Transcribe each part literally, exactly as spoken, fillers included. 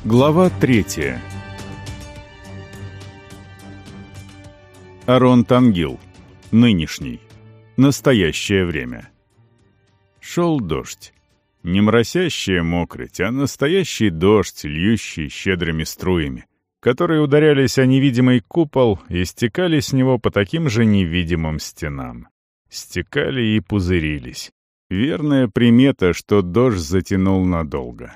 Глава третья. Арон Тангил. Нынешний. Настоящее время. Шел дождь. Не моросящая мокроть, а настоящий дождь, льющий щедрыми струями, которые ударялись о невидимый купол и стекали с него по таким же невидимым стенам. Стекали и пузырились. Верная примета, что дождь затянул надолго.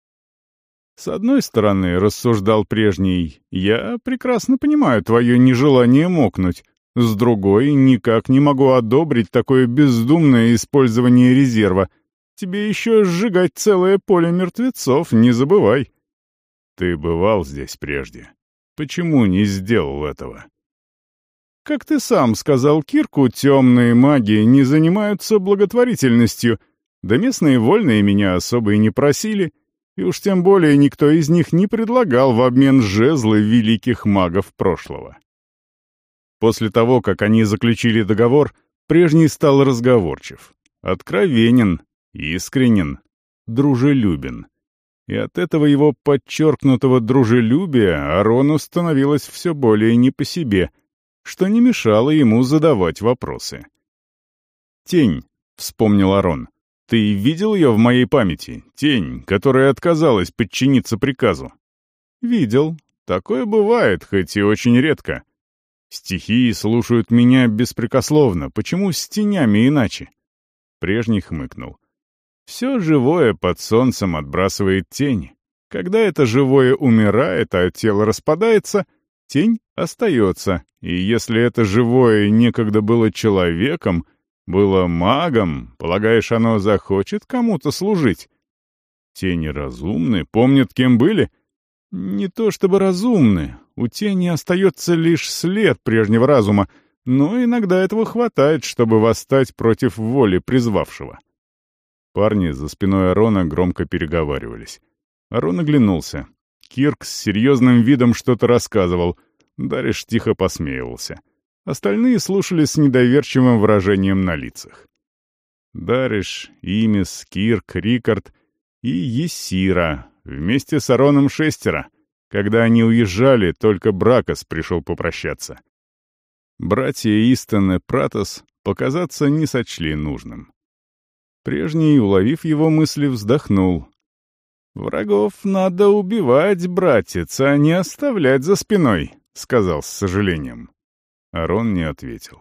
С одной стороны, рассуждал прежний, я прекрасно понимаю твое нежелание мокнуть. С другой, никак не могу одобрить такое бездумное использование резерва. Тебе еще сжигать целое поле мертвецов, не забывай. Ты бывал здесь прежде. Почему не сделал этого? Как ты сам сказал Кирку, темные маги не занимаются благотворительностью, да местные вольные меня особо и не просили. И уж тем более никто из них не предлагал в обмен жезлы великих магов прошлого. После того, как они заключили договор, прежний стал разговорчив, откровенен, искренен, дружелюбен. И от этого его подчеркнутого дружелюбия Арону становилось все более не по себе, что не мешало ему задавать вопросы. «Тень», — вспомнил Арон. «Ты видел ее в моей памяти? Тень, которая отказалась подчиниться приказу?» «Видел. Такое бывает, хоть и очень редко. Стихии слушают меня беспрекословно. Почему с тенями иначе?» Прежний хмыкнул. «Все живое под солнцем отбрасывает тень. Когда это живое умирает, а тело распадается, тень остается. И если это живое некогда было человеком, было магом, полагаешь, оно захочет кому-то служить? Тени разумны, помнят, кем были? Не то чтобы разумны, у тени остается лишь след прежнего разума, но иногда этого хватает, чтобы восстать против воли призвавшего». Парни за спиной Арона громко переговаривались. Арон оглянулся. Кирк с серьезным видом что-то рассказывал, Дариш тихо посмеивался. Остальные слушали с недоверчивым выражением на лицах. Дариш, Имис, Кирк, Рикард и Есира вместе с Ароном шестеро. Когда они уезжали, только Бракос пришел попрощаться. Братья Истон и Пратос показаться не сочли нужным. Прежний, уловив его мысли, вздохнул. «Врагов надо убивать, братец, а не оставлять за спиной», — сказал с сожалением. Арон не ответил.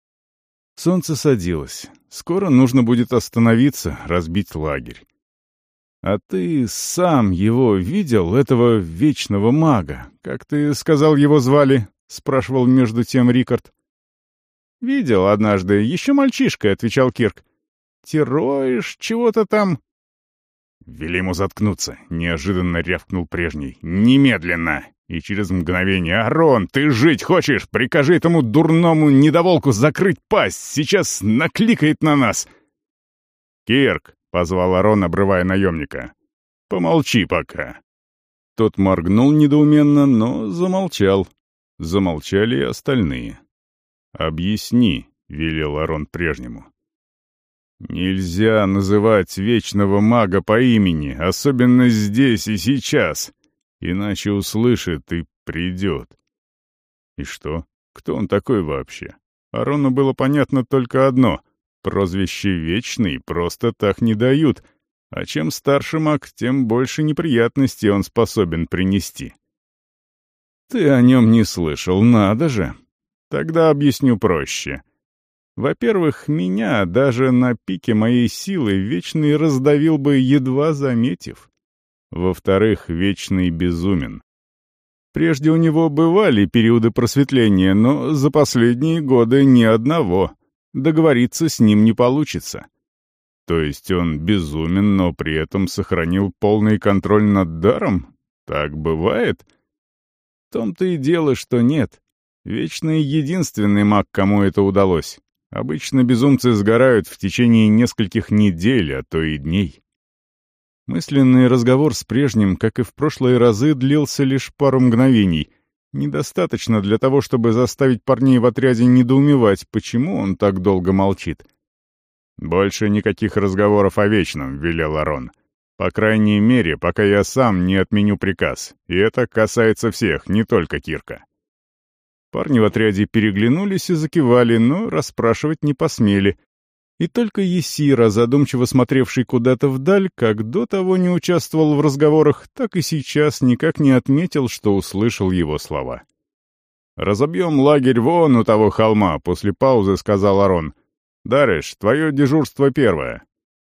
Солнце садилось. Скоро нужно будет остановиться, разбить лагерь. «А ты сам его видел, этого вечного мага? Как ты сказал, его звали?» — спрашивал между тем Рикард. «Видел однажды, еще мальчишкой», — отвечал Кирк. «Тероиш чего-то там...» «Вели ему заткнуться», — неожиданно рявкнул прежний. «Немедленно!» И через мгновение: «Арон, ты жить хочешь? Прикажи этому дурному недоволку закрыть пасть! Сейчас накликает на нас!» «Кирк!» — позвал Арон, обрывая наемника. «Помолчи пока!» Тот моргнул недоуменно, но замолчал. Замолчали и остальные. «Объясни», — велел Арон прежнему. «Нельзя называть вечного мага по имени, особенно здесь и сейчас. Иначе услышит и придет». И что? Кто он такой вообще? Арону было понятно только одно. Прозвище «Вечный» просто так не дают, а чем старше маг, тем больше неприятностей он способен принести. «Ты о нем не слышал, надо же. Тогда объясню проще. Во-первых, меня даже на пике моей силы Вечный раздавил бы, едва заметив. Во-вторых, Вечный безумен. Прежде у него бывали периоды просветления, но за последние годы ни одного. Договориться с ним не получится. То есть он безумен, но при этом сохранил полный контроль над даром? Так бывает? В том-то и дело, что нет. Вечный единственный маг, кому это удалось. Обычно безумцы сгорают в течение нескольких недель, а то и дней. Мысленный разговор с прежним, как и в прошлые разы, длился лишь пару мгновений. Недостаточно для того, чтобы заставить парней в отряде недоумевать, почему он так долго молчит. «Больше никаких разговоров о Вечном», — велел Арон. По крайней мере, пока я сам не отменю приказ. И это касается всех, не только Кирка». Парни в отряде переглянулись и закивали, но расспрашивать не посмели. И только Есира, задумчиво смотревший куда-то вдаль, как до того не участвовал в разговорах, так и сейчас никак не отметил, что услышал его слова. «Разобьем лагерь вон у того холма», — после паузы сказал Арон. «Дариш, твое дежурство первое».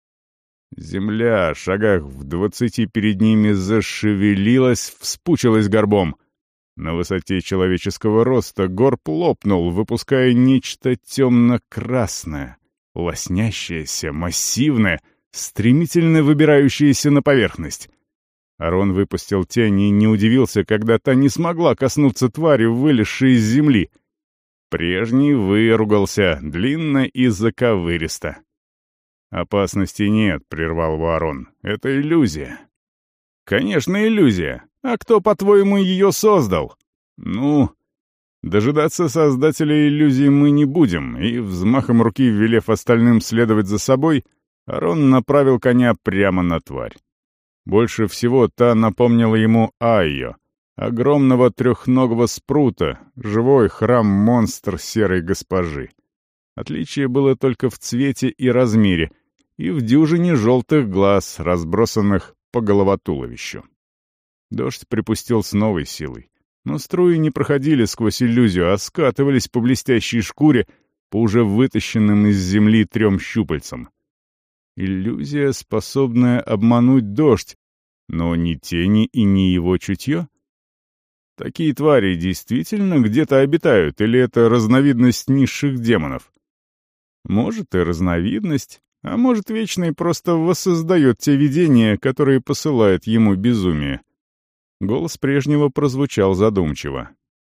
Земля, шагах в двадцати перед ними, зашевелилась, вспучилась горбом. На высоте человеческого роста горб лопнул, выпуская нечто темно-красное, лоснящееся, массивное, стремительно выбирающееся на поверхность. Арон выпустил тень и не удивился, когда та не смогла коснуться твари, вылезшей из земли. Прежний выругался, длинно и заковыристо. «Опасности нет», — прервал его Арон. «Это иллюзия». «Конечно, иллюзия. А кто, по-твоему, ее создал?» «Ну...» Дожидаться создателя иллюзии мы не будем, и, взмахом руки велев остальным следовать за собой, Арон направил коня прямо на тварь. Больше всего та напомнила ему Айо, огромного трехногого спрута, живой храм-монстр серой госпожи. Отличие было только в цвете и размере, и в дюжине желтых глаз, разбросанных по головотуловищу. Дождь припустил с новой силой. Но струи не проходили сквозь иллюзию, а скатывались по блестящей шкуре, по уже вытащенным из земли трем щупальцам. Иллюзия, способная обмануть дождь, но ни тени и ни его чутье? Такие твари действительно где-то обитают, или это разновидность низших демонов? Может, и разновидность, а может, Вечный просто воссоздает те видения, которые посылает ему безумие. Голос прежнего прозвучал задумчиво.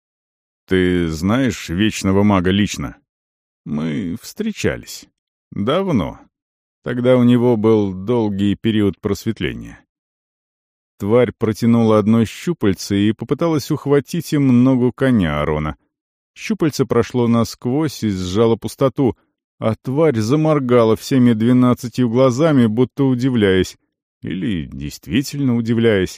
«Ты знаешь Вечного Мага лично?» «Мы встречались. Давно. Тогда у него был долгий период просветления». Тварь протянула одно щупальце и попыталась ухватить им ногу коня Арона. Щупальце прошло насквозь и сжало пустоту, а тварь заморгала всеми двенадцатью глазами, будто удивляясь. Или действительно удивляясь.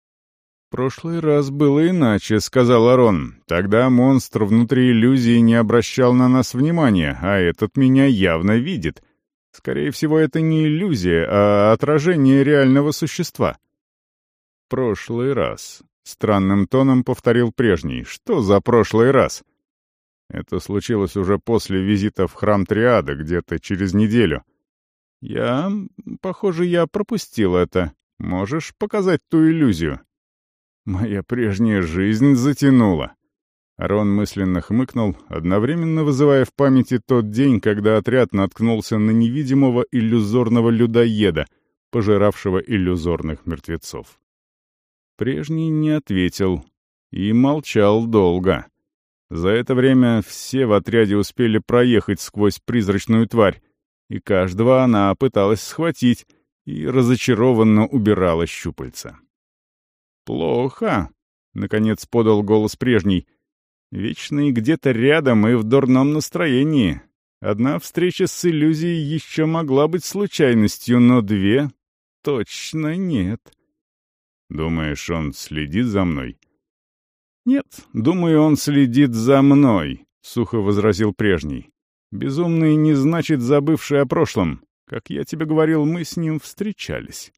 «В прошлый раз было иначе», — сказал Арон. «Тогда монстр внутри иллюзии не обращал на нас внимания, а этот меня явно видит. Скорее всего, это не иллюзия, а отражение реального существа». «Прошлый раз», — странным тоном повторил прежний. «Что за прошлый раз?» Это случилось уже после визита в храм Триады, где-то через неделю. «Я... Похоже, я пропустил это. Можешь показать ту иллюзию?» «Моя прежняя жизнь затянула». Арон мысленно хмыкнул, одновременно вызывая в памяти тот день, когда отряд наткнулся на невидимого иллюзорного людоеда, пожиравшего иллюзорных мертвецов. Прежний не ответил и молчал долго. За это время все в отряде успели проехать сквозь призрачную тварь, и каждого она пыталась схватить и разочарованно убирала щупальца. «Плохо», — наконец подал голос прежний. «Вечный где-то рядом и в дурном настроении. Одна встреча с иллюзией еще могла быть случайностью, но две — точно нет». «Думаешь, он следит за мной?» «Нет, думаю, он следит за мной», — сухо возразил прежний. «Безумный не значит забывший о прошлом. Как я тебе говорил, мы с ним встречались.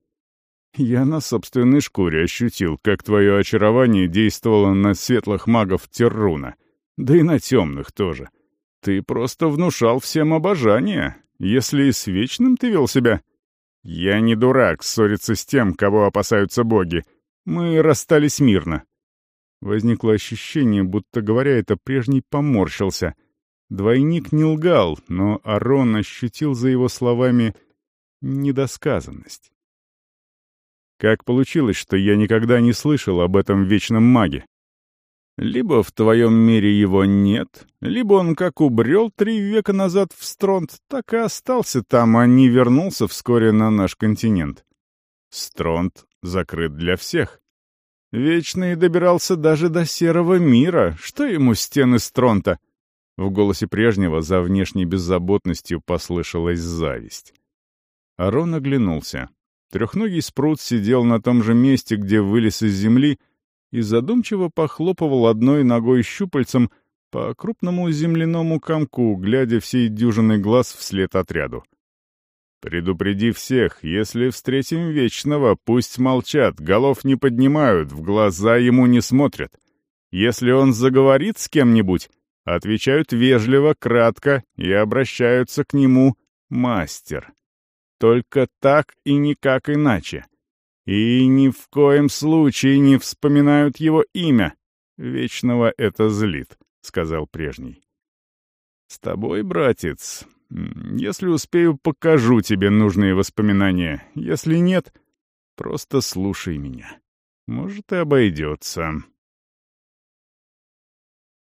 Я на собственной шкуре ощутил, как твое очарование действовало на светлых магов Терруна, да и на темных тоже. Ты просто внушал всем обожание, если и с Вечным ты вел себя. Я не дурак ссориться с тем, кого опасаются боги. Мы расстались мирно». Возникло ощущение, будто, говоря это, прежний поморщился. Двойник не лгал, но Арон ощутил за его словами недосказанность. «Как получилось, что я никогда не слышал об этом вечном маге? Либо в твоем мире его нет, либо он как убрел три века назад в Стронт, так и остался там, а не вернулся вскоре на наш континент. Стронт закрыт для всех. Вечный добирался даже до Серого мира. Что ему стены Стронта?» В голосе прежнего за внешней беззаботностью послышалась зависть. Арон оглянулся. Трехногий спрут сидел на том же месте, где вылез из земли, и задумчиво похлопывал одной ногой щупальцем по крупному земляному комку, глядя всей дюжиной глаз вслед отряду. «Предупреди всех, если встретим Вечного, пусть молчат, голов не поднимают, в глаза ему не смотрят. Если он заговорит с кем-нибудь, отвечают вежливо, кратко и обращаются к нему «мастер». Только так и никак иначе. И ни в коем случае не вспоминают его имя. Вечного это злит», — сказал прежний. «С тобой, братец, если успею, покажу тебе нужные воспоминания. Если нет, просто слушай меня. Может, и обойдется».